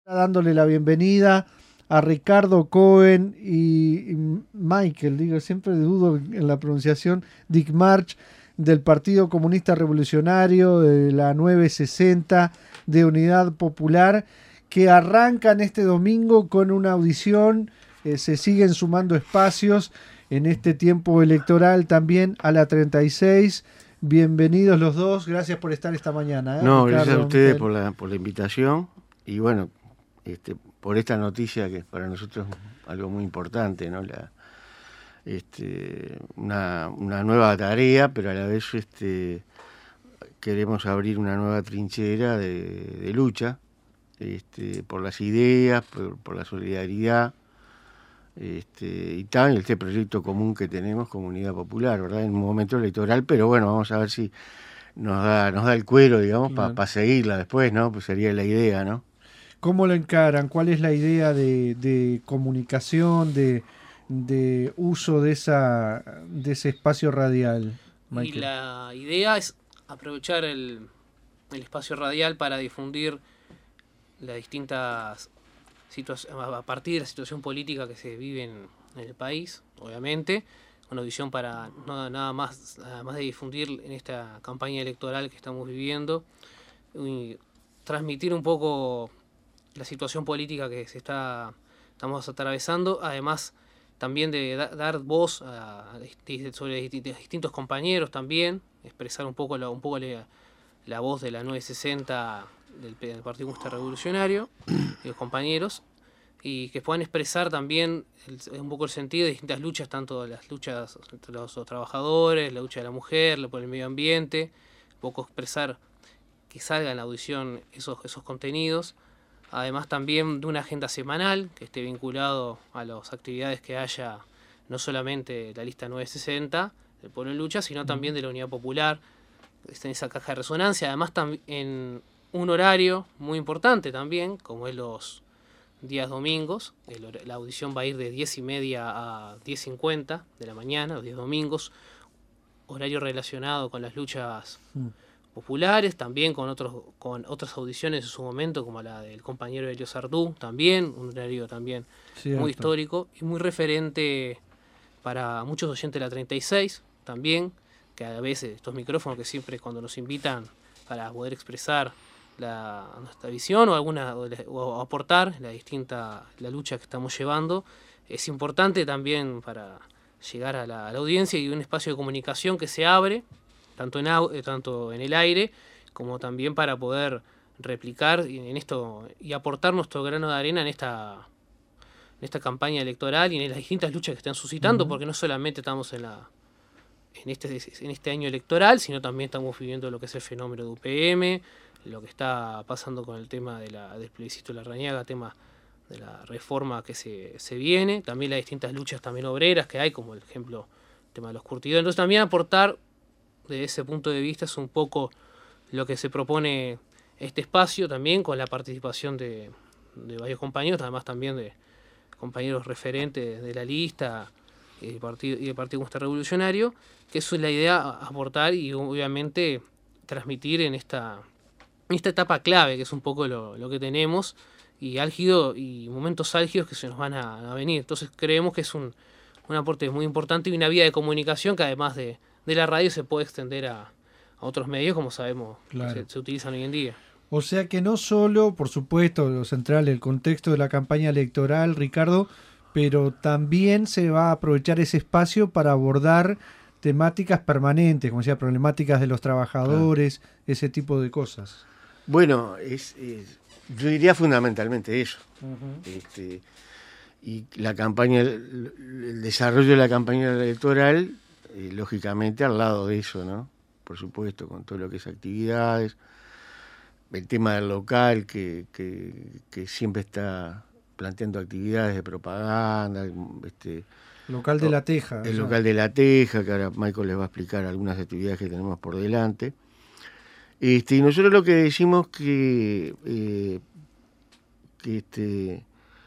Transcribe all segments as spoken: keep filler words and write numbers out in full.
Dándole la bienvenida a Ricardo Cohen y, y Michael, digo, siempre dudo en la pronunciación, Dick March, del Partido Comunista Revolucionario, de la nueve sesenta, de Unidad Popular, que arrancan este domingo con una audición. Eh, se siguen sumando espacios en este tiempo electoral también a la treinta y seis. Bienvenidos los dos, gracias por estar esta mañana. ¿eh? No, Ricardo, gracias a ustedes Michael. por la, por la invitación y bueno, este, por esta noticia que para nosotros es algo muy importante, ¿no? La, este, una, una nueva tarea, pero a la vez este, queremos abrir una nueva trinchera de, de lucha este, por las ideas, por, por la solidaridad. Este, y también este proyecto común que tenemos, Comunidad Popular, ¿verdad? En un momento electoral, pero bueno, vamos a ver si nos da, nos da el cuero, digamos, para pa seguirla después, ¿no? Pues sería la idea, ¿no? ¿Cómo lo encaran? ¿Cuál es la idea de, de comunicación, de, de uso de esa de ese espacio radial, Michael? Y la idea es aprovechar el, el espacio radial para difundir las distintas situaciones, a partir de la situación política que se vive en, en el país, obviamente, una visión para no, nada más, además de difundir en esta campaña electoral que estamos viviendo, y transmitir un poco la situación política que se está estamos atravesando, además también de da, dar voz a, a, sobre distintos compañeros también, expresar un poco la, un poco la, la voz de la nueve sesenta del, del Partido Comunista Revolucionario y los compañeros, y que puedan expresar también el, un poco el sentido de distintas luchas, tanto las luchas entre los, los trabajadores, la lucha de la mujer, la por el medio ambiente, un poco expresar que salga en la audición esos, esos contenidos, además también de una agenda semanal que esté vinculado a las actividades que haya, no solamente la lista nueve sesenta del Pueblo en Lucha, sino también de la Unidad Popular, está en esa caja de resonancia, además en un horario muy importante también, como es los días domingos. El, la audición va a ir de diez y media a diez cincuenta de la mañana, los días domingos, horario relacionado con las luchas mm. populares, también con otros con otras audiciones en su momento, como la del compañero Elio Sardú, también, un horario también Cierto. muy histórico y muy referente para muchos oyentes de la treinta y seis, también, que a veces estos micrófonos que siempre cuando nos invitan para poder expresar la, nuestra visión o alguna o, o aportar la distinta la lucha que estamos llevando, es importante también para llegar a la, a la audiencia y un espacio de comunicación que se abre tanto en eh, tanto en el aire como también para poder replicar en esto y aportar nuestro grano de arena en esta en esta campaña electoral y en las distintas luchas que están suscitando, uh-huh. porque no solamente estamos en la en este en este año electoral, sino también estamos viviendo lo que es el fenómeno de U P M, lo que está pasando con el tema de la, del plebiscito de la Rañaga, tema de la reforma que se, se viene, también las distintas luchas también obreras que hay, como el ejemplo el tema de los curtidores. Entonces también aportar desde ese punto de vista es un poco lo que se propone este espacio también, con la participación de, de varios compañeros, además también de compañeros referentes de la lista y del Partido, y del Partido Comunista Revolucionario, que eso es la idea, aportar y obviamente transmitir en esta, en esta etapa clave, que es un poco lo, lo que tenemos, y álgido y momentos álgidos que se nos van a, a venir. Entonces creemos que es un, un aporte muy importante y una vía de comunicación que además de, de la radio se puede extender a, a otros medios, como sabemos claro. que se, se utilizan hoy en día. O sea que no solo, por supuesto, lo central, el contexto de la campaña electoral, Ricardo, pero también se va a aprovechar ese espacio para abordar temáticas permanentes, como decía, problemáticas de los trabajadores, claro. ese tipo de cosas. Bueno, es, es yo diría fundamentalmente eso. Uh-huh. Este, y la campaña, el, el desarrollo de la campaña electoral, eh, lógicamente al lado de eso, ¿no? Por supuesto, con todo lo que es actividades, el tema del local que, que, que siempre está planteando actividades de propaganda, este local de la Teja. El local de la Teja, que ahora Michael les va a explicar algunas actividades que tenemos por delante. Este, y nosotros lo que decimos que, eh, que este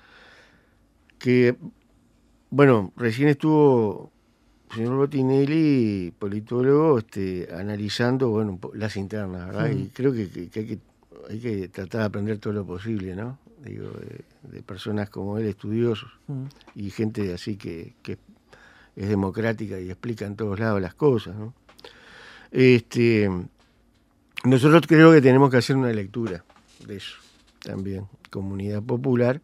que bueno, recién estuvo el señor Botinelli, politólogo, este, analizando bueno las internas, ¿verdad? Mm. Y creo que, que, que hay que hay que tratar de aprender todo lo posible, ¿no? digo, de, de personas como él, estudiosos, mm. y gente así que, que es democrática y explica en todos lados las cosas, ¿no? Este, nosotros creo que tenemos que hacer una lectura de eso también, comunidad popular,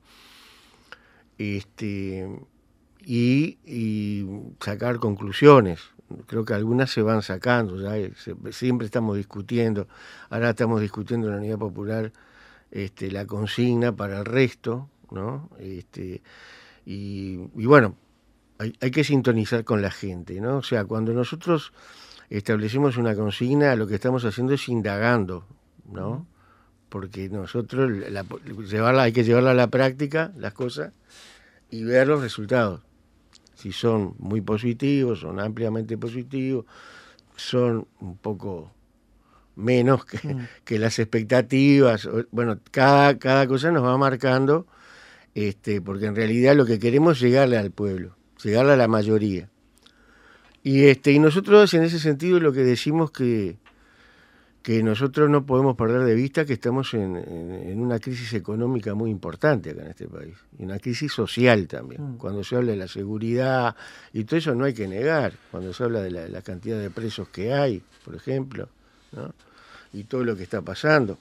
este, y, y sacar conclusiones. Creo que algunas se van sacando, ya se, siempre estamos discutiendo, ahora estamos discutiendo en la Unidad Popular este, la consigna para el resto, ¿no? Este, y, y bueno, hay, hay que sintonizar con la gente, ¿no? O sea, cuando nosotros establecemos una consigna, lo que estamos haciendo es indagando, ¿no? Porque nosotros la, llevarla, hay que llevarla a la práctica, las cosas, y ver los resultados. Si son muy positivos, son ampliamente positivos, son un poco menos que, mm. que las expectativas. Bueno, cada, cada cosa nos va marcando, este, porque en realidad lo que queremos es llegarle al pueblo, llegarle a la mayoría. Y, este, y nosotros en ese sentido lo que decimos que, que nosotros no podemos perder de vista que estamos en, en, en una crisis económica muy importante acá en este país, y una crisis social también. Mm. Cuando se habla de la seguridad y todo eso no hay que negar, cuando se habla de la, la cantidad de presos que hay, por ejemplo, ¿no? Y todo lo que está pasando.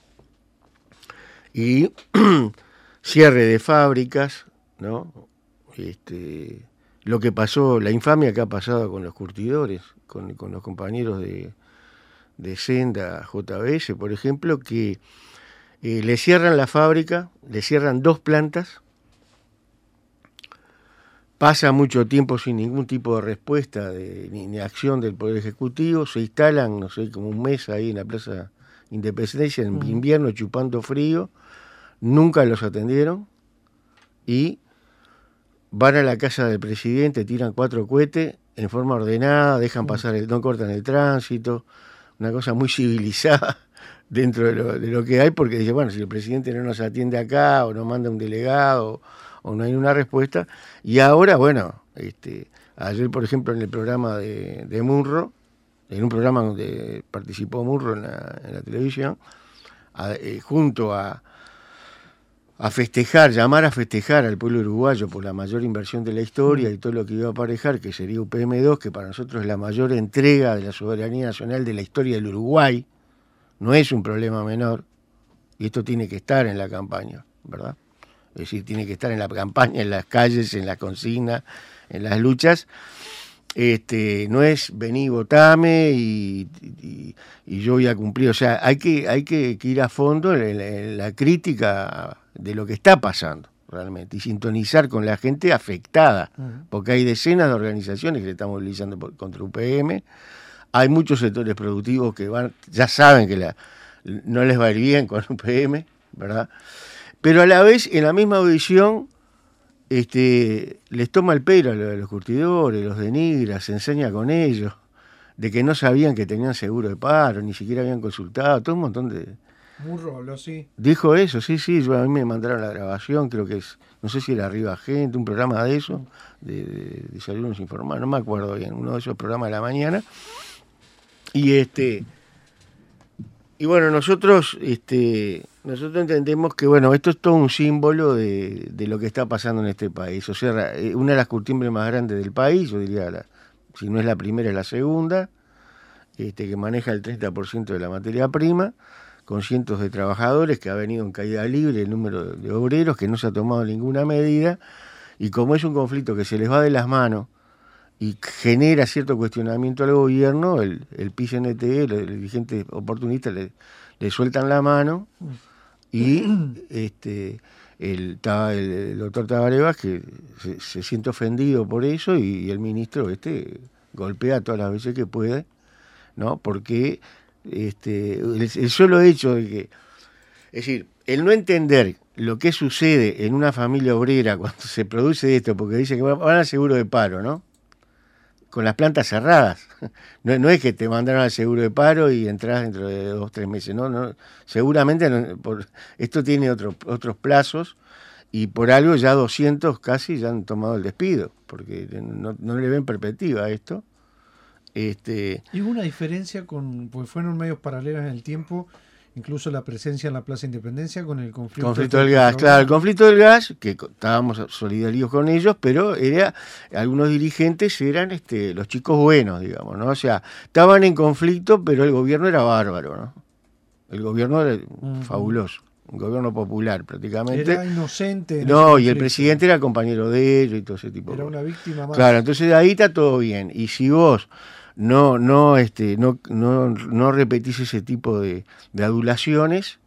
Y cierre de fábricas, ¿no? Este, lo que pasó, la infamia que ha pasado con los curtidores, con, con los compañeros de... de Senda J B S, por ejemplo, que eh, le cierran la fábrica, le cierran dos plantas, pasa mucho tiempo sin ningún tipo de respuesta de, ni, ni acción del Poder Ejecutivo, se instalan, no sé, como un mes ahí en la Plaza Independencia, en mm. invierno, chupando frío, nunca los atendieron, y van a la casa del presidente, tiran cuatro cohetes en forma ordenada, dejan mm. pasar, el, no cortan el tránsito, una cosa muy civilizada dentro de lo, de lo que hay, porque dice, bueno, si el presidente no nos atiende acá, o no manda un delegado, o no hay una respuesta. Y ahora, bueno, este, ayer, por ejemplo, en el programa de, de Munro, en un programa donde participó Munro en la, en la televisión, a, eh, junto a, a festejar, llamar a festejar al pueblo uruguayo por la mayor inversión de la historia y todo lo que iba a aparejar, que sería U P M dos, que para nosotros es la mayor entrega de la soberanía nacional de la historia del Uruguay, no es un problema menor, y esto tiene que estar en la campaña, ¿verdad? Es decir, tiene que estar en la campaña, en las calles, en las consignas, en las luchas. Este, no es vení, votame y, y, y yo voy a cumplir. O sea, hay que, hay que, que ir a fondo en la, en la crítica de lo que está pasando realmente y sintonizar con la gente afectada, uh-huh. porque hay decenas de organizaciones que se están movilizando por, contra U P M. Hay muchos sectores productivos que van, ya saben que la, no les va a ir bien con U P M, ¿verdad? Pero a la vez, en la misma audición, Este, les toma el pelo a los curtidores, los denigra, se enseña con ellos, de que no sabían que tenían seguro de paro, ni siquiera habían consultado, todo un montón de... Murro habló así. Dijo eso, sí, sí, yo, a mí me mandaron la grabación, creo que es, no sé si era Arriba Gente, un programa de eso, de, de, de Desayunos Informales, no me acuerdo bien, uno de esos programas de la mañana. Y este... Y bueno, nosotros este, nosotros entendemos que bueno, esto es todo un símbolo de, de lo que está pasando en este país. O sea, una de las curtiembres más grandes del país, yo diría, la, si no es la primera, es la segunda, este, que maneja el treinta por ciento de la materia prima, con cientos de trabajadores, que ha venido en caída libre el número de obreros, que no se ha tomado ninguna medida, y como es un conflicto que se les va de las manos, y genera cierto cuestionamiento al gobierno, el, el P I C N T, el, el dirigente oportunista, le, le sueltan la mano y este el, el, el doctor Tabaré que se, se siente ofendido por eso y, y el ministro este golpea todas las veces que puede, ¿no? Porque este el, el solo hecho de que, es decir, el no entender lo que sucede en una familia obrera cuando se produce esto, porque dicen que van al seguro de paro, ¿no? Con las plantas cerradas. No, no es que te mandaron al seguro de paro y entras dentro de dos o tres meses. No, no. Seguramente no, por, esto tiene otro, otros plazos y por algo ya doscientos casi ya han tomado el despido, porque no, no le ven perspectiva a esto. Este... ¿Y hubo una diferencia con, porque fueron medios paralelos en el tiempo, incluso la presencia en la Plaza Independencia con el conflicto, conflicto del gas, claro, el conflicto del gas, que estábamos solidarios con ellos, pero era algunos dirigentes eran este los chicos buenos, digamos, ¿no? O sea, estaban en conflicto, pero el gobierno era bárbaro, ¿no? El gobierno era uh-huh. fabuloso, un gobierno popular prácticamente. Era inocente. No, y el presidente era compañero de ellos y todo ese tipo. Era una víctima más. Claro, entonces ahí está todo bien. Y si vos no no este no no no repetís ese tipo de, de adulaciones,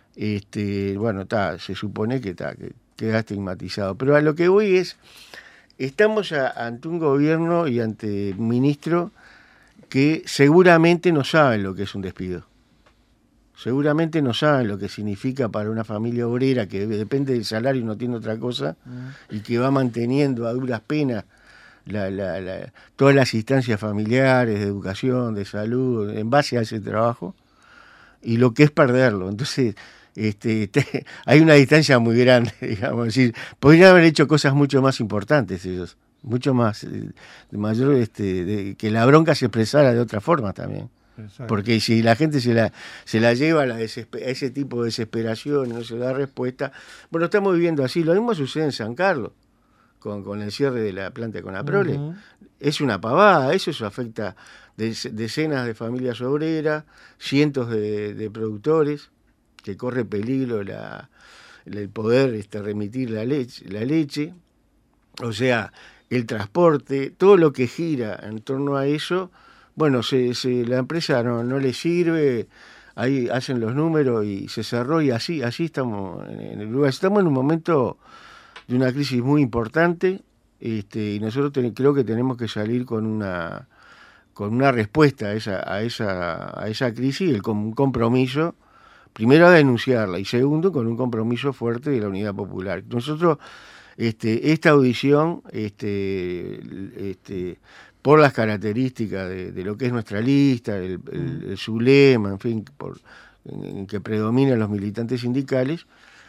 este bueno, está se supone que está que queda estigmatizado. Pero a lo que voy es, estamos a, ante un gobierno y ante un ministro que seguramente no saben lo que es un despido. Seguramente no saben lo que significa para una familia obrera que depende del salario y no tiene otra cosa, mm. y que va manteniendo a duras penas La, la, la, todas las instancias familiares, de educación, de salud, en base a ese trabajo, y lo que es perderlo. Entonces, este, te, hay una distancia muy grande, digamos, es decir, podrían haber hecho cosas mucho más importantes ellos, mucho más, de mayor, este, de, que la bronca se expresara de otra forma también. Exacto. Porque si la gente se la, se la lleva a, la desesper- a ese tipo de desesperación y no se da respuesta, bueno, estamos viviendo así. Lo mismo sucede en San Carlos. Con, con el cierre de la planta de Conaprole, uh-huh. es una pavada, eso, eso afecta de, decenas de familias obreras, cientos de, de productores, que corre peligro la, el poder este, remitir la leche, la leche, o sea, el transporte, todo lo que gira en torno a eso, bueno, se, se, la empresa no, no le sirve, ahí hacen los números y se cerró, y así, así estamos en el lugar, estamos en un momento de una crisis muy importante, este, y nosotros ten, creo que tenemos que salir con una con una respuesta a esa a esa a esa crisis, y el, con un compromiso, primero a denunciarla, y segundo con un compromiso fuerte de la Unidad Popular. Nosotros este esta audición este este por las características de, de lo que es nuestra lista, el, el, el su lema, en fin, por en, en que predominan los militantes sindicales,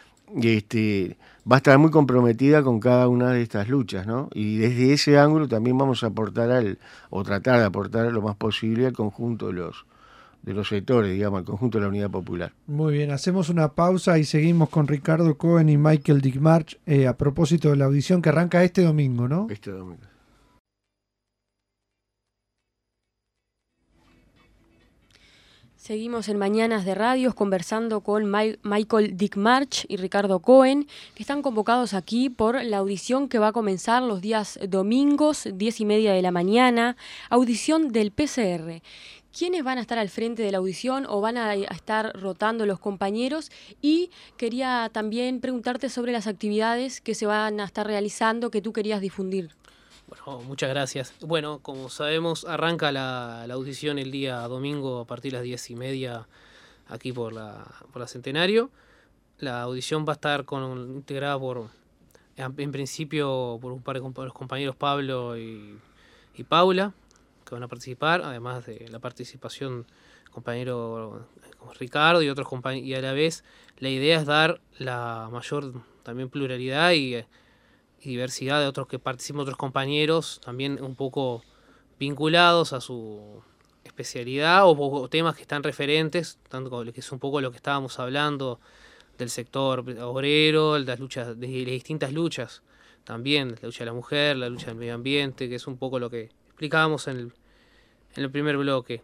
este va a estar muy comprometida con cada una de estas luchas, ¿no? Y desde ese ángulo también vamos a aportar al, o tratar de aportar lo más posible al conjunto de los de los sectores, digamos, al conjunto de la Unidad Popular. Muy bien, hacemos una pausa y seguimos con Ricardo Cohen y Michael Dickmarch eh, a propósito de la audición que arranca este domingo, ¿no? Este domingo. Seguimos en Mañanas de Radios conversando con My- Michael Dickmarch y Ricardo Cohen, que están convocados aquí por la audición que va a comenzar los días domingos, diez y media de la mañana, audición del P C R. ¿Quiénes van a estar al frente de la audición o van a estar rotando los compañeros? Y quería también preguntarte sobre las actividades que se van a estar realizando que tú querías difundir. Bueno, muchas gracias. Bueno, como sabemos, arranca la, la audición el día domingo a partir de las diez y media aquí por la, por la Centenario. La audición va a estar con, integrada por, en, en principio, por un par de compa- los compañeros Pablo y, y Paula, que van a participar, además de la participación del compañero Ricardo y otros compañeros. Y a la vez, la idea es dar la mayor también pluralidad y... y diversidad de otros que participan, otros compañeros también un poco vinculados a su especialidad o, o temas que están referentes, tanto como que es un poco lo que estábamos hablando del sector obrero, de las luchas, de las distintas luchas, también la lucha de la mujer, la lucha del medio ambiente, que es un poco lo que explicábamos en el, en el primer bloque.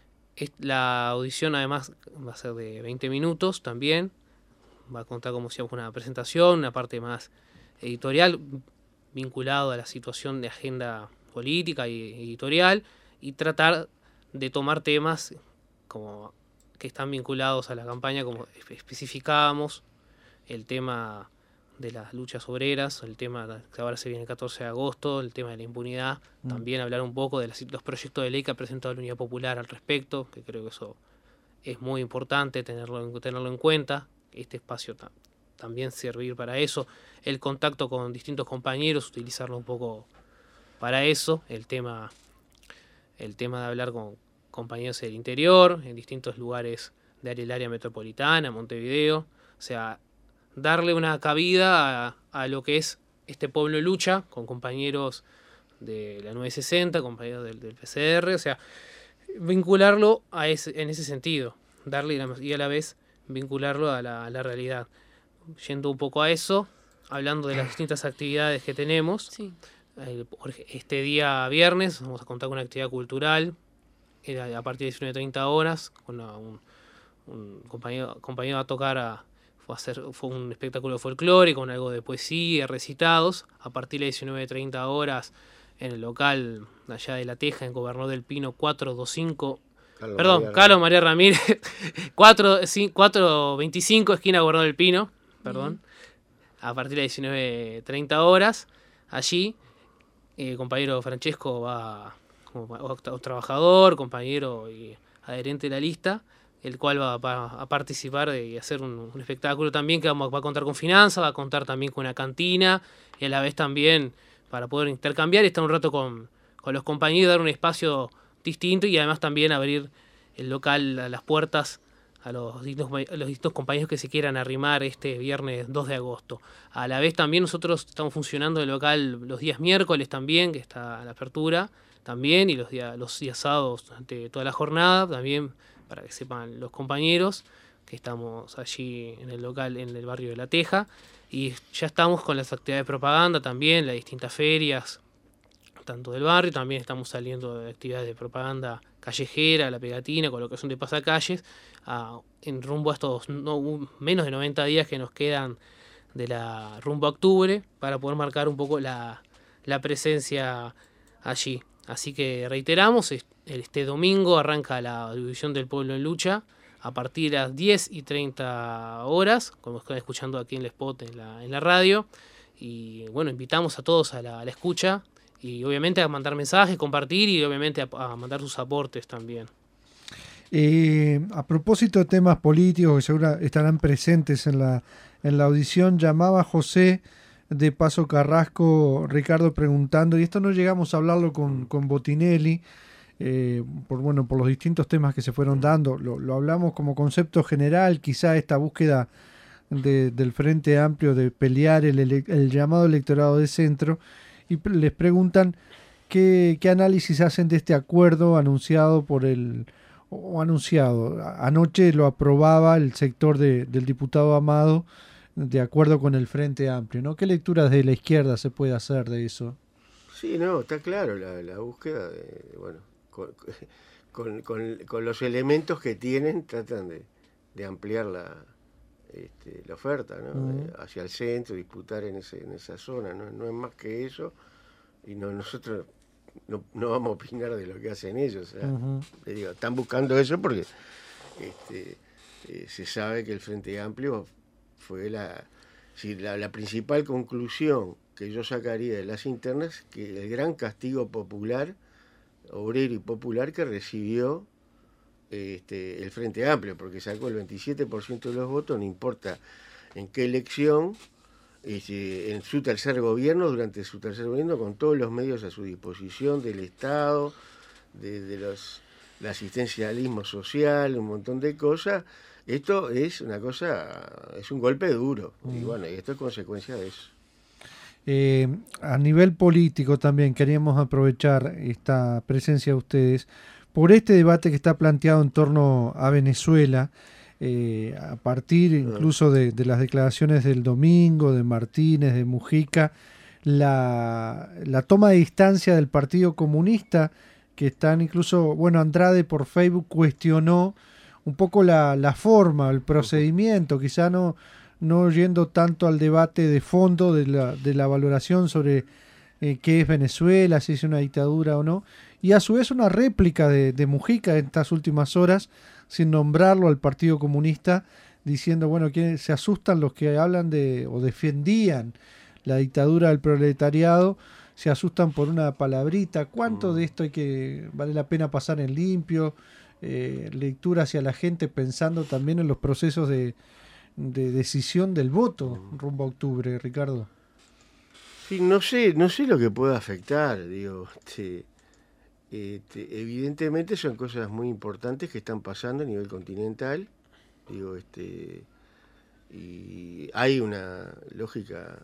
La audición además va a ser de veinte minutos también, va a contar como decíamos con una presentación, una parte más editorial vinculado a la situación de agenda política y editorial, y tratar de tomar temas como que están vinculados a la campaña, como especificábamos el tema de las luchas obreras, el tema que ahora se viene el catorce de agosto, el tema de la impunidad, mm. también hablar un poco de las, los proyectos de ley que ha presentado la Unidad Popular al respecto, que creo que eso es muy importante tenerlo, tenerlo en cuenta, este espacio ta- también servir para eso, el contacto con distintos compañeros, utilizarlo un poco para eso, el tema, el tema de hablar con compañeros del interior, en distintos lugares del área metropolitana, Montevideo, o sea, darle una cabida a, a lo que es este pueblo lucha, con compañeros de la nueve sesenta, compañeros del, del P C R, o sea, vincularlo a ese, en ese sentido, darle la, y a la vez vincularlo a la, a la realidad. Yendo un poco a eso, hablando de las distintas actividades que tenemos, Sí. eh, este día viernes vamos a contar con una actividad cultural a partir de diecinueve treinta horas, con una, un, un compañero, compañero va a tocar, a, fue, a hacer, fue un espectáculo folclórico, con algo de poesía, recitados, a partir de diecinueve treinta horas en el local allá de La Teja, en Gobernador del Pino cuatrocientos veinticinco, Carlos perdón, María Carlos María Ramírez, cuatrocientos veinticinco, esquina Gobernador del Pino, perdón, uh-huh. A partir de diecinueve treinta horas, allí, el eh, compañero Francesco va como trabajador, compañero y adherente de la lista, el cual va, va a participar y hacer un, un espectáculo también que vamos, va a contar con finanzas, va a contar también con una cantina, y a la vez también para poder intercambiar y estar un rato con, con los compañeros, dar un espacio distinto y además también abrir el local a las puertas a los distintos, a los distintos compañeros que se quieran arrimar este viernes dos de agosto. A la vez también nosotros estamos funcionando el local los días miércoles también, que está a la apertura también, y los días, los días sábados durante toda la jornada también, para que sepan los compañeros que estamos allí en el local en el barrio de La Teja, y ya estamos con las actividades de propaganda también, las distintas ferias tanto del barrio, también estamos saliendo de actividades de propaganda callejera, la pegatina, colocación de pasacalles, a, en rumbo a estos no, un, menos de noventa días que nos quedan de la rumbo a octubre, para poder marcar un poco la, la presencia allí. Así que reiteramos, este domingo arranca la División del Pueblo en Lucha a partir de las diez y treinta horas, como están escuchando aquí en el spot en la, en la radio. Y bueno, invitamos a todos a la, a la escucha y obviamente a mandar mensajes, compartir y obviamente a, a mandar sus aportes también. Eh, a propósito de temas políticos que seguro estarán presentes en la, en la audición, llamaba José de Paso Carrasco, Ricardo, preguntando, y esto no llegamos a hablarlo con, con Botinelli, eh, por, bueno, por los distintos temas que se fueron dando, lo, lo hablamos como concepto general, quizá esta búsqueda de, del Frente Amplio de pelear el, ele, el llamado electorado de centro, y les preguntan qué, qué análisis hacen de este acuerdo anunciado por el, o anunciado, anoche lo aprobaba el sector de, del diputado Amado, de acuerdo con el Frente Amplio, ¿no? ¿Qué lecturas de la izquierda se puede hacer de eso? Sí, no, está claro la, la búsqueda, de, bueno, con, con, con, con los elementos que tienen, tratan de, de ampliar la, este, la oferta, ¿no? Uh-huh. Hacia el centro, disputar en, ese, en esa zona, ¿no? No es más que eso, y no, nosotros no, no vamos a opinar de lo que hacen ellos, o sea, uh-huh. Les digo, están buscando eso porque este, eh, se sabe que el Frente Amplio fue la, sí, la, la principal conclusión que yo sacaría de las internas, que el gran castigo popular, obrero y popular que recibió este, el Frente Amplio, porque sacó el veintisiete por ciento de los votos, no importa en qué elección, este, en su tercer gobierno, durante su tercer gobierno, con todos los medios a su disposición del Estado, de, de los, el asistencialismo social, un montón de cosas. Esto es una cosa, es un golpe duro, mm. y bueno, y esto es consecuencia de eso. Eh, a nivel político también queríamos aprovechar esta presencia de ustedes por este debate que está planteado en torno a Venezuela, eh, a partir incluso de, de las declaraciones del domingo, de Martínez, de Mujica, la, la toma de distancia del Partido Comunista, que están incluso, bueno, Andrade por Facebook cuestionó un poco la, la forma, el procedimiento, quizá no, no yendo tanto al debate de fondo de la, de la valoración sobre eh, qué es Venezuela, si es una dictadura o no, y a su vez una réplica de, de Mujica en estas últimas horas, sin nombrarlo al Partido Comunista, diciendo, bueno, que se asustan los que hablan de o defendían la dictadura del proletariado, se asustan por una palabrita. ¿Cuánto de esto hay que vale la pena pasar en limpio? Eh, lectura hacia la gente pensando también en los procesos de, de decisión del voto rumbo a octubre, Ricardo. Sí, no sé, no sé lo que puede afectar, digo, este, este, evidentemente son cosas muy importantes que están pasando a nivel continental, digo, este, y hay una lógica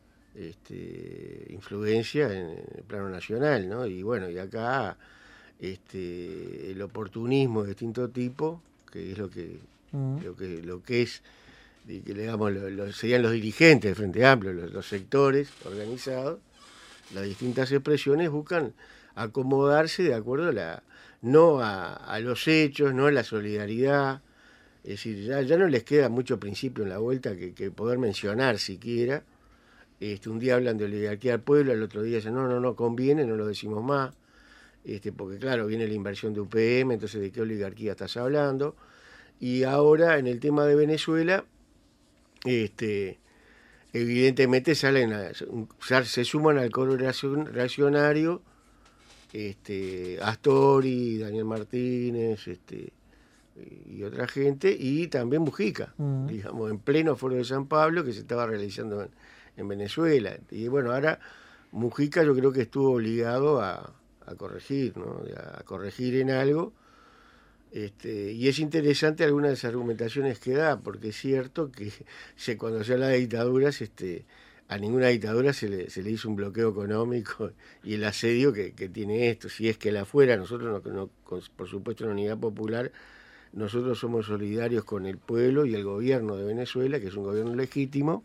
este, influencia en el plano nacional, ¿no? Y bueno, y acá este, el oportunismo de distinto tipo, que es lo que uh-huh. lo que lo que es, que digamos, lo, lo, serían los dirigentes del Frente Amplio, los, los sectores organizados, las distintas expresiones buscan acomodarse de acuerdo a la, no a, a los hechos, no a la solidaridad. Es decir, ya, ya no les queda mucho principio en la vuelta que, que poder mencionar siquiera. Este, un día hablan de oligarquía al pueblo, al otro día dicen, no, no, no conviene, no lo decimos más. Este, porque claro, viene la inversión de U P M, entonces ¿de qué oligarquía estás hablando? Y ahora en el tema de Venezuela, este, evidentemente salen a, se suman al coro reaccionario este, Astori, Daniel Martínez, este, y otra gente, y también Mujica, uh-huh. digamos, en pleno foro de San Pablo que se estaba realizando en, en Venezuela. Y bueno, ahora Mujica yo creo que estuvo obligado a, a corregir, ¿no? A corregir en algo. Este, y es interesante algunas de las argumentaciones que da, porque es cierto que se, cuando se habla de dictaduras, este, a ninguna dictadura se le, se le hizo un bloqueo económico y el asedio que, que tiene esto. Si es que la fuera, nosotros, no, no, por supuesto, en Unidad Popular, nosotros somos solidarios con el pueblo y el gobierno de Venezuela, que es un gobierno legítimo,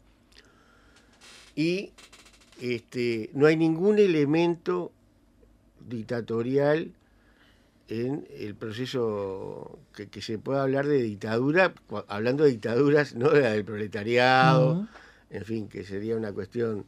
y este, no hay ningún elemento dictatorial en el proceso que, que se pueda hablar de dictadura, hablando de dictaduras, no de la del proletariado, uh-huh. en fin, que sería una cuestión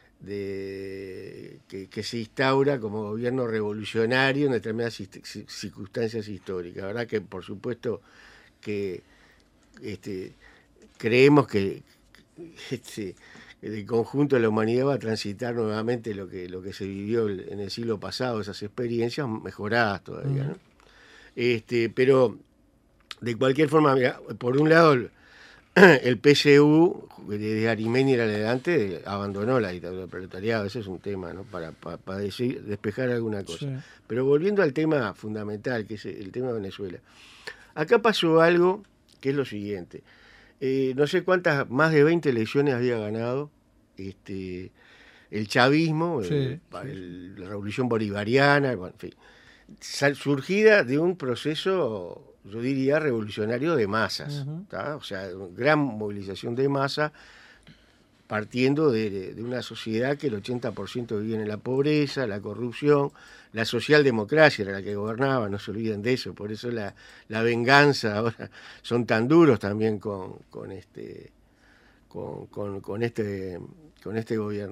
de que, que se instaura como gobierno revolucionario en determinadas circunstancias históricas. La verdad que, por supuesto, que este, creemos que este, el conjunto de la humanidad va a transitar nuevamente lo que, lo que se vivió en el siglo pasado, esas experiencias mejoradas todavía, ¿no? Este, pero, de cualquier forma, mira, por un lado, el P S U, desde Arimeni en adelante, abandonó la dictadura del proletariado. Ese es un tema, ¿no? Para, para, para decir, despejar alguna cosa. Sí. Pero volviendo al tema fundamental, que es el tema de Venezuela. Acá pasó algo que es lo siguiente. Eh, no sé cuántas, más de veinte elecciones había ganado este, el chavismo, sí, el, sí. El, la revolución bolivariana, bueno, en fin, surgida de un proceso, yo diría, revolucionario de masas, uh-huh. O sea, gran movilización de masa, partiendo de, de una sociedad que el ochenta por ciento vivía en la pobreza, la corrupción, la socialdemocracia era la que gobernaba, no se olviden de eso, por eso la, la venganza ahora son tan duros también con, con este con, con, con este con este gobierno.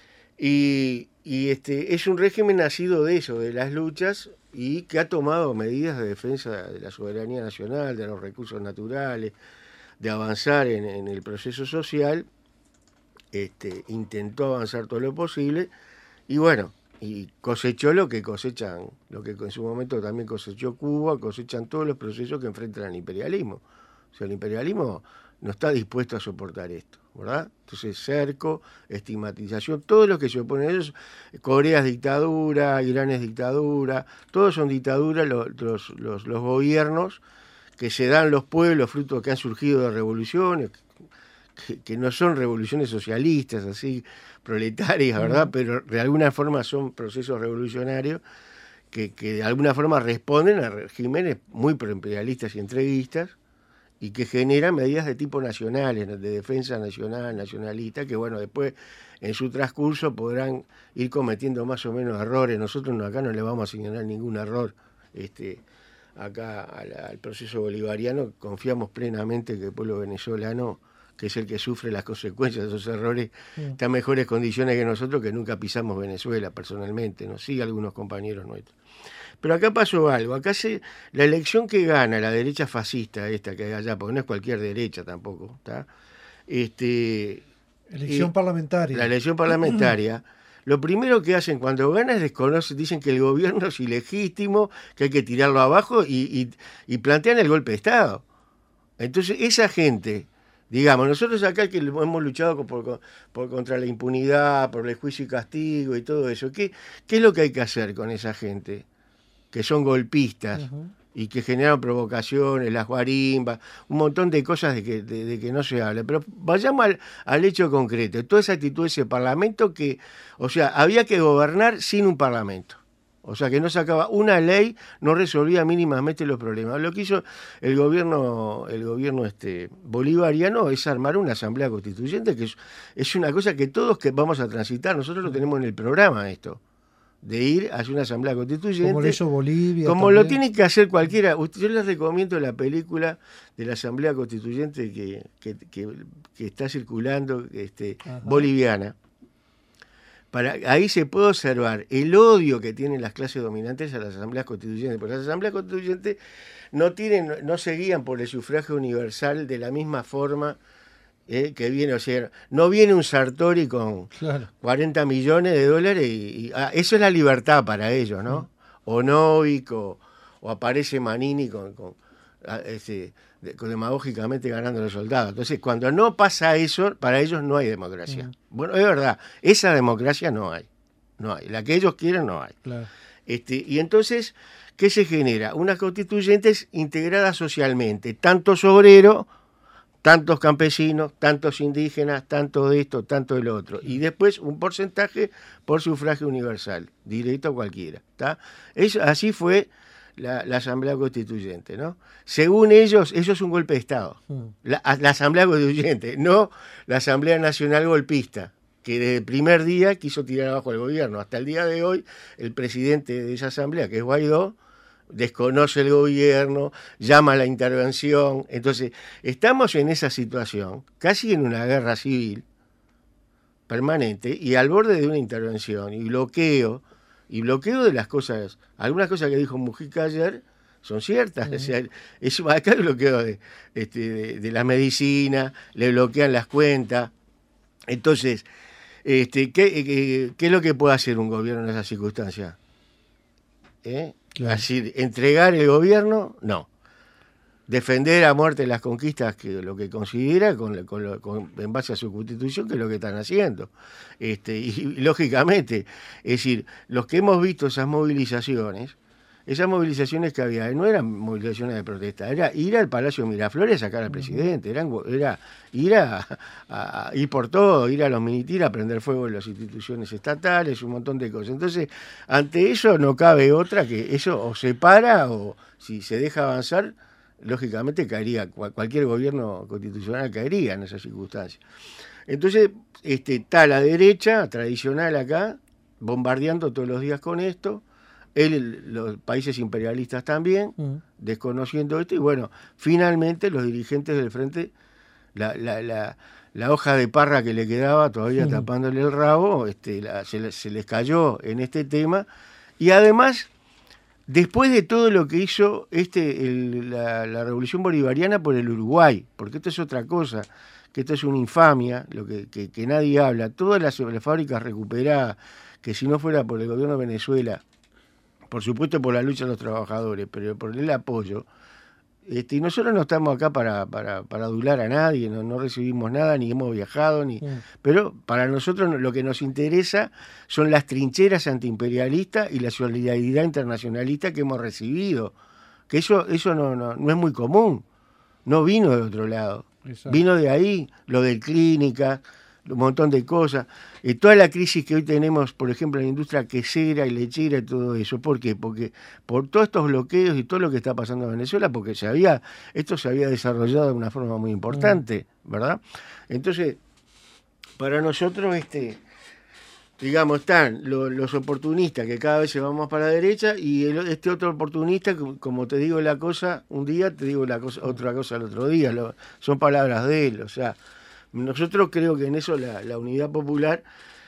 Y, y este es un régimen nacido de eso, de las luchas, y que ha tomado medidas de defensa de la soberanía nacional, de los recursos naturales, de avanzar en, en el proceso social. Este, intentó avanzar todo lo posible y bueno, y cosechó lo que cosechan, lo que en su momento también cosechó Cuba, cosechan todos los procesos que enfrentan al imperialismo. O sea, el imperialismo no está dispuesto a soportar esto, ¿verdad? Entonces, cerco, estigmatización, todo lo que se opone a ellos, Corea es dictadura, Irán es dictadura, todos son dictaduras los, los, los, los gobiernos que se dan los pueblos fruto que han surgido de revoluciones, Que, que no son revoluciones socialistas, así, proletarias, ¿verdad? Pero de alguna forma son procesos revolucionarios que, que de alguna forma responden a regímenes muy proimperialistas y entreguistas y que generan medidas de tipo nacionales, de defensa nacional, nacionalista, que bueno, después en su transcurso podrán ir cometiendo más o menos errores. Nosotros acá no le vamos a señalar ningún error este, acá al, al proceso bolivariano. Confiamos plenamente que el pueblo venezolano, que es el que sufre las consecuencias de esos errores, sí, está en mejores condiciones que nosotros, que nunca pisamos Venezuela personalmente, ¿no? Sí, algunos compañeros nuestros. Pero acá pasó algo, acá se, la elección que gana la derecha fascista esta que hay allá, porque no es cualquier derecha tampoco, ¿está? Este, elección eh, parlamentaria. La elección parlamentaria, lo primero que hacen cuando gana es desconocer, dicen que el gobierno es ilegítimo, que hay que tirarlo abajo y, y, y plantean el golpe de Estado. Entonces, esa gente, digamos, nosotros acá que hemos luchado por, por, contra la impunidad, por el juicio y castigo y todo eso, ¿qué, qué es lo que hay que hacer con esa gente? Que son golpistas, uh-huh, y que generan provocaciones, las guarimbas, un montón de cosas de que, de, de que no se habla. Pero vayamos al, al hecho concreto, toda esa actitud de ese parlamento que, o sea, había que gobernar sin un parlamento. O sea, que no sacaba una ley, no resolvía mínimamente los problemas. Lo que hizo el gobierno, el gobierno este, bolivariano es armar una asamblea constituyente, que es, es una cosa que todos que vamos a transitar, nosotros lo tenemos en el programa esto, de ir a hacer una asamblea constituyente. Como lo hizo Bolivia. Como también. lo tiene que hacer cualquiera. Yo les recomiendo la película de la asamblea constituyente que, que, que, que está circulando, este, boliviana. Para, ahí se puede observar el odio que tienen las clases dominantes a las asambleas constituyentes, porque las asambleas constituyentes no tienen, no se guían por el sufragio universal de la misma forma eh, que viene, o sea, no viene un Sartori con claro. cuarenta millones de dólares y, y ah, eso es la libertad para ellos, ¿no? Mm. O Novik o, o aparece Manini con, con ese, demagógicamente ganando los soldados. Entonces, cuando no pasa eso, para ellos no hay democracia. Mm. Bueno, es verdad, esa democracia no hay. No hay. La que ellos quieren no hay. Claro. Este, y entonces, ¿qué se genera? Unas constituyentes integradas socialmente, tantos obreros, tantos campesinos, tantos indígenas, tanto de esto, tanto del otro. Y después un porcentaje por sufragio universal, directo a cualquiera. ¿Tá? Eso, así fue La, la Asamblea Constituyente, ¿no? Según ellos, eso es un golpe de Estado. La, la Asamblea Constituyente, no la Asamblea Nacional Golpista, que desde el primer día quiso tirar abajo al gobierno. Hasta el día de hoy, el presidente de esa asamblea, que es Guaidó, desconoce el gobierno, llama a la intervención. Entonces, estamos en esa situación, casi en una guerra civil permanente, y al borde de una intervención y bloqueo, y bloqueo de las cosas, algunas cosas que dijo Mujica ayer son ciertas, uh-huh. O sea, es, acá el bloqueo de, este, de, de la medicina, le bloquean las cuentas. Entonces, este, ¿qué, qué, ¿qué es lo que puede hacer un gobierno en esas circunstancias? ¿Eh? Claro. Así, entregar el gobierno, no. Defender a muerte las conquistas, que lo que considera con, con, con, en base a su constitución, que es lo que están haciendo. Este, y, y lógicamente, es decir, los que hemos visto esas movilizaciones, esas movilizaciones que había, no eran movilizaciones de protesta, era ir al Palacio Miraflores a sacar al presidente, eran, era ir a, a, a ir por todo, ir a los minitiras, a prender fuego en las instituciones estatales, un montón de cosas. Entonces, ante eso no cabe otra que eso o se para o si se deja avanzar, lógicamente caería, cualquier gobierno constitucional caería en esas circunstancias. Entonces, este, está la derecha tradicional acá, bombardeando todos los días con esto, él, los países imperialistas también, uh -huh. desconociendo esto, y bueno, finalmente los dirigentes del frente, la, la, la, la hoja de parra que le quedaba todavía uh -huh. tapándole el rabo, este, la, se, se les cayó en este tema, y además... Después de todo lo que hizo este el, la, la revolución bolivariana por el Uruguay, porque esto es otra cosa, que esto es una infamia, lo que, que, que nadie habla, todas las, las fábricas recuperadas, que si no fuera por el gobierno de Venezuela, por supuesto por la lucha de los trabajadores, pero por el apoyo, este, y nosotros no estamos acá para, para, para adular a nadie, no, no recibimos nada, ni hemos viajado, ni sí. Pero para nosotros lo que nos interesa son las trincheras antiimperialistas y la solidaridad internacionalista que hemos recibido, que eso, eso no, no, no es muy común, no vino de otro lado, exacto. Vino de ahí, lo del clínica, un montón de cosas, y toda la crisis que hoy tenemos, por ejemplo, en la industria quesera y lechera y todo eso. ¿Por qué? Porque por todos estos bloqueos y todo lo que está pasando en Venezuela, porque se había, esto se había desarrollado de una forma muy importante, ¿verdad? Entonces, para nosotros, este, digamos, están los, los oportunistas que cada vez se van más para la derecha, y el, este otro oportunista, como te digo la cosa un día, te digo la cosa, otra cosa el otro día, lo, son palabras de él, o sea. Nosotros creo que en eso la, la Unidad Popular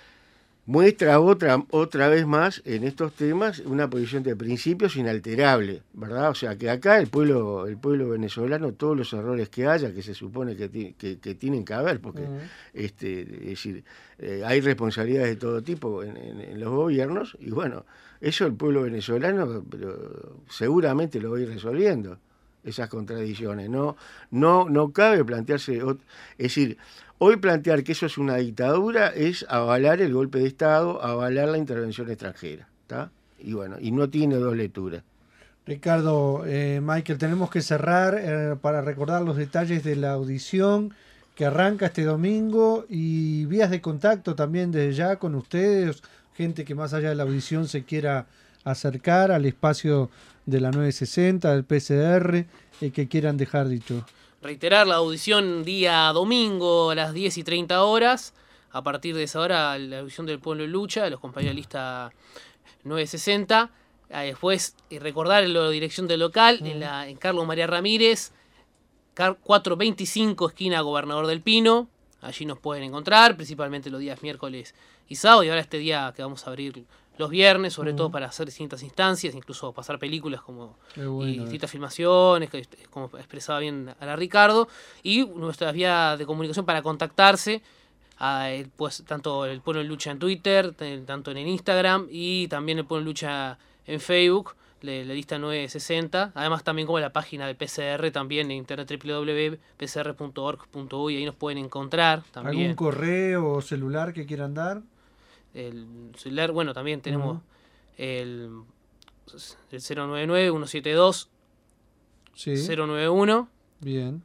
muestra otra, otra vez más en estos temas una posición de principios inalterable, ¿verdad? O sea, que acá el pueblo el pueblo venezolano, todos los errores que haya, que se supone que, que, que tienen que haber, porque uh-huh. este, es decir, eh, hay responsabilidades de todo tipo en, en, en los gobiernos, y bueno, eso el pueblo venezolano pero seguramente lo va a ir resolviendo. Esas contradicciones, no, no, no cabe plantearse, es decir, hoy plantear que eso es una dictadura es avalar el golpe de Estado, avalar la intervención extranjera, ¿está? Y bueno, y no tiene dos lecturas. Ricardo, eh, Michael, tenemos que cerrar eh, para recordar los detalles de la audición que arranca este domingo y vías de contacto también desde ya con ustedes, gente que más allá de la audición se quiera acercar al espacio de la nueve sesenta, del P C R, eh, que quieran dejar dicho. Reiterar la audición día domingo a las diez y treinta horas. A partir de esa hora, la audición del Pueblo en Lucha, de los compañeros de lista nueve sesenta. Eh, después, eh, recordar la dirección del local, mm. en, la, en Carlos María Ramírez, cuatrocientos veinticinco, esquina Gobernador del Pino. Allí nos pueden encontrar, principalmente los días miércoles y sábado. Y ahora este día que vamos a abrir los viernes, sobre mm. todo para hacer distintas instancias, incluso pasar películas como bueno, y distintas eh. filmaciones, que, como expresaba bien a la Ricardo. Y nuestras vías de comunicación para contactarse, a, pues tanto el Pueblo en Lucha en Twitter, tanto en el Instagram, y también el Pueblo en Lucha en Facebook, la, la lista nueve sesenta. Además también como la página del P C R, también en internet doble u doble u doble u punto p c r punto org punto u y ahí nos pueden encontrar también. ¿Algún correo o celular que quieran dar? El celular, bueno, también tenemos uh-huh. el, el cero nueve nueve, uno siete dos, sí. cero nueve uno. Bien.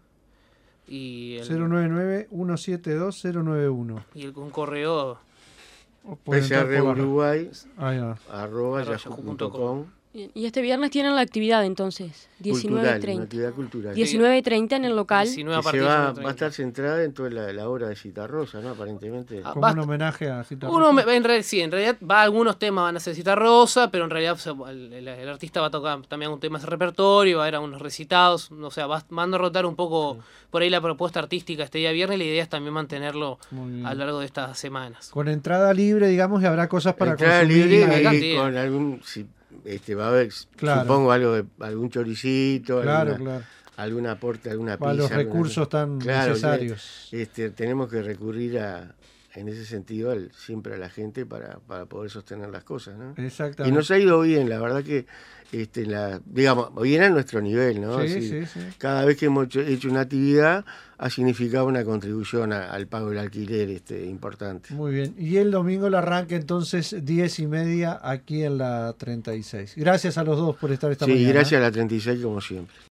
Y el, cero nueve nueve, uno siete dos, cero nueve uno. Y el, un correo P C R Uruguay arroba yahoo punto com. Y este viernes tienen la actividad entonces, diecinueve treinta. Actividad cultural. diecinueve treinta en el local. diecinueve a partir se va, va a estar centrada en toda la, la obra de Citarrosa, ¿no? Aparentemente. Como va, un homenaje a Citarrosa. Uno, en realidad, sí, en realidad va, algunos temas van a ser Citarrosa, pero en realidad o sea, el, el, el artista va a tocar también un tema de repertorio, va a haber algunos recitados, o sea, va, van a rotar un poco sí. por ahí la propuesta artística este día viernes. La idea es también mantenerlo a lo largo de estas semanas. Con entrada libre, digamos, y habrá cosas para entrada consumir. Libre y con algún... Si, Este, va a haber, claro. supongo, algo de algún choricito, claro, alguna, claro. algún aporte, alguna para pizza. Para los recursos alguna, tan claro, necesarios. Este, tenemos que recurrir a, en ese sentido al, siempre a la gente para, para poder sostener las cosas, ¿no? Exactamente. Y nos ha ido bien, la verdad que, este, la, digamos, bien a nuestro nivel, ¿no? Sí, Así, sí, sí. Cada vez que hemos hecho una actividad ha significado una contribución a, al pago del alquiler este, importante. Muy bien. Y el domingo el arranque entonces diez y media aquí en la treinta y seis. Gracias a los dos por estar esta sí, mañana. Sí, gracias a la treinta y seis como siempre.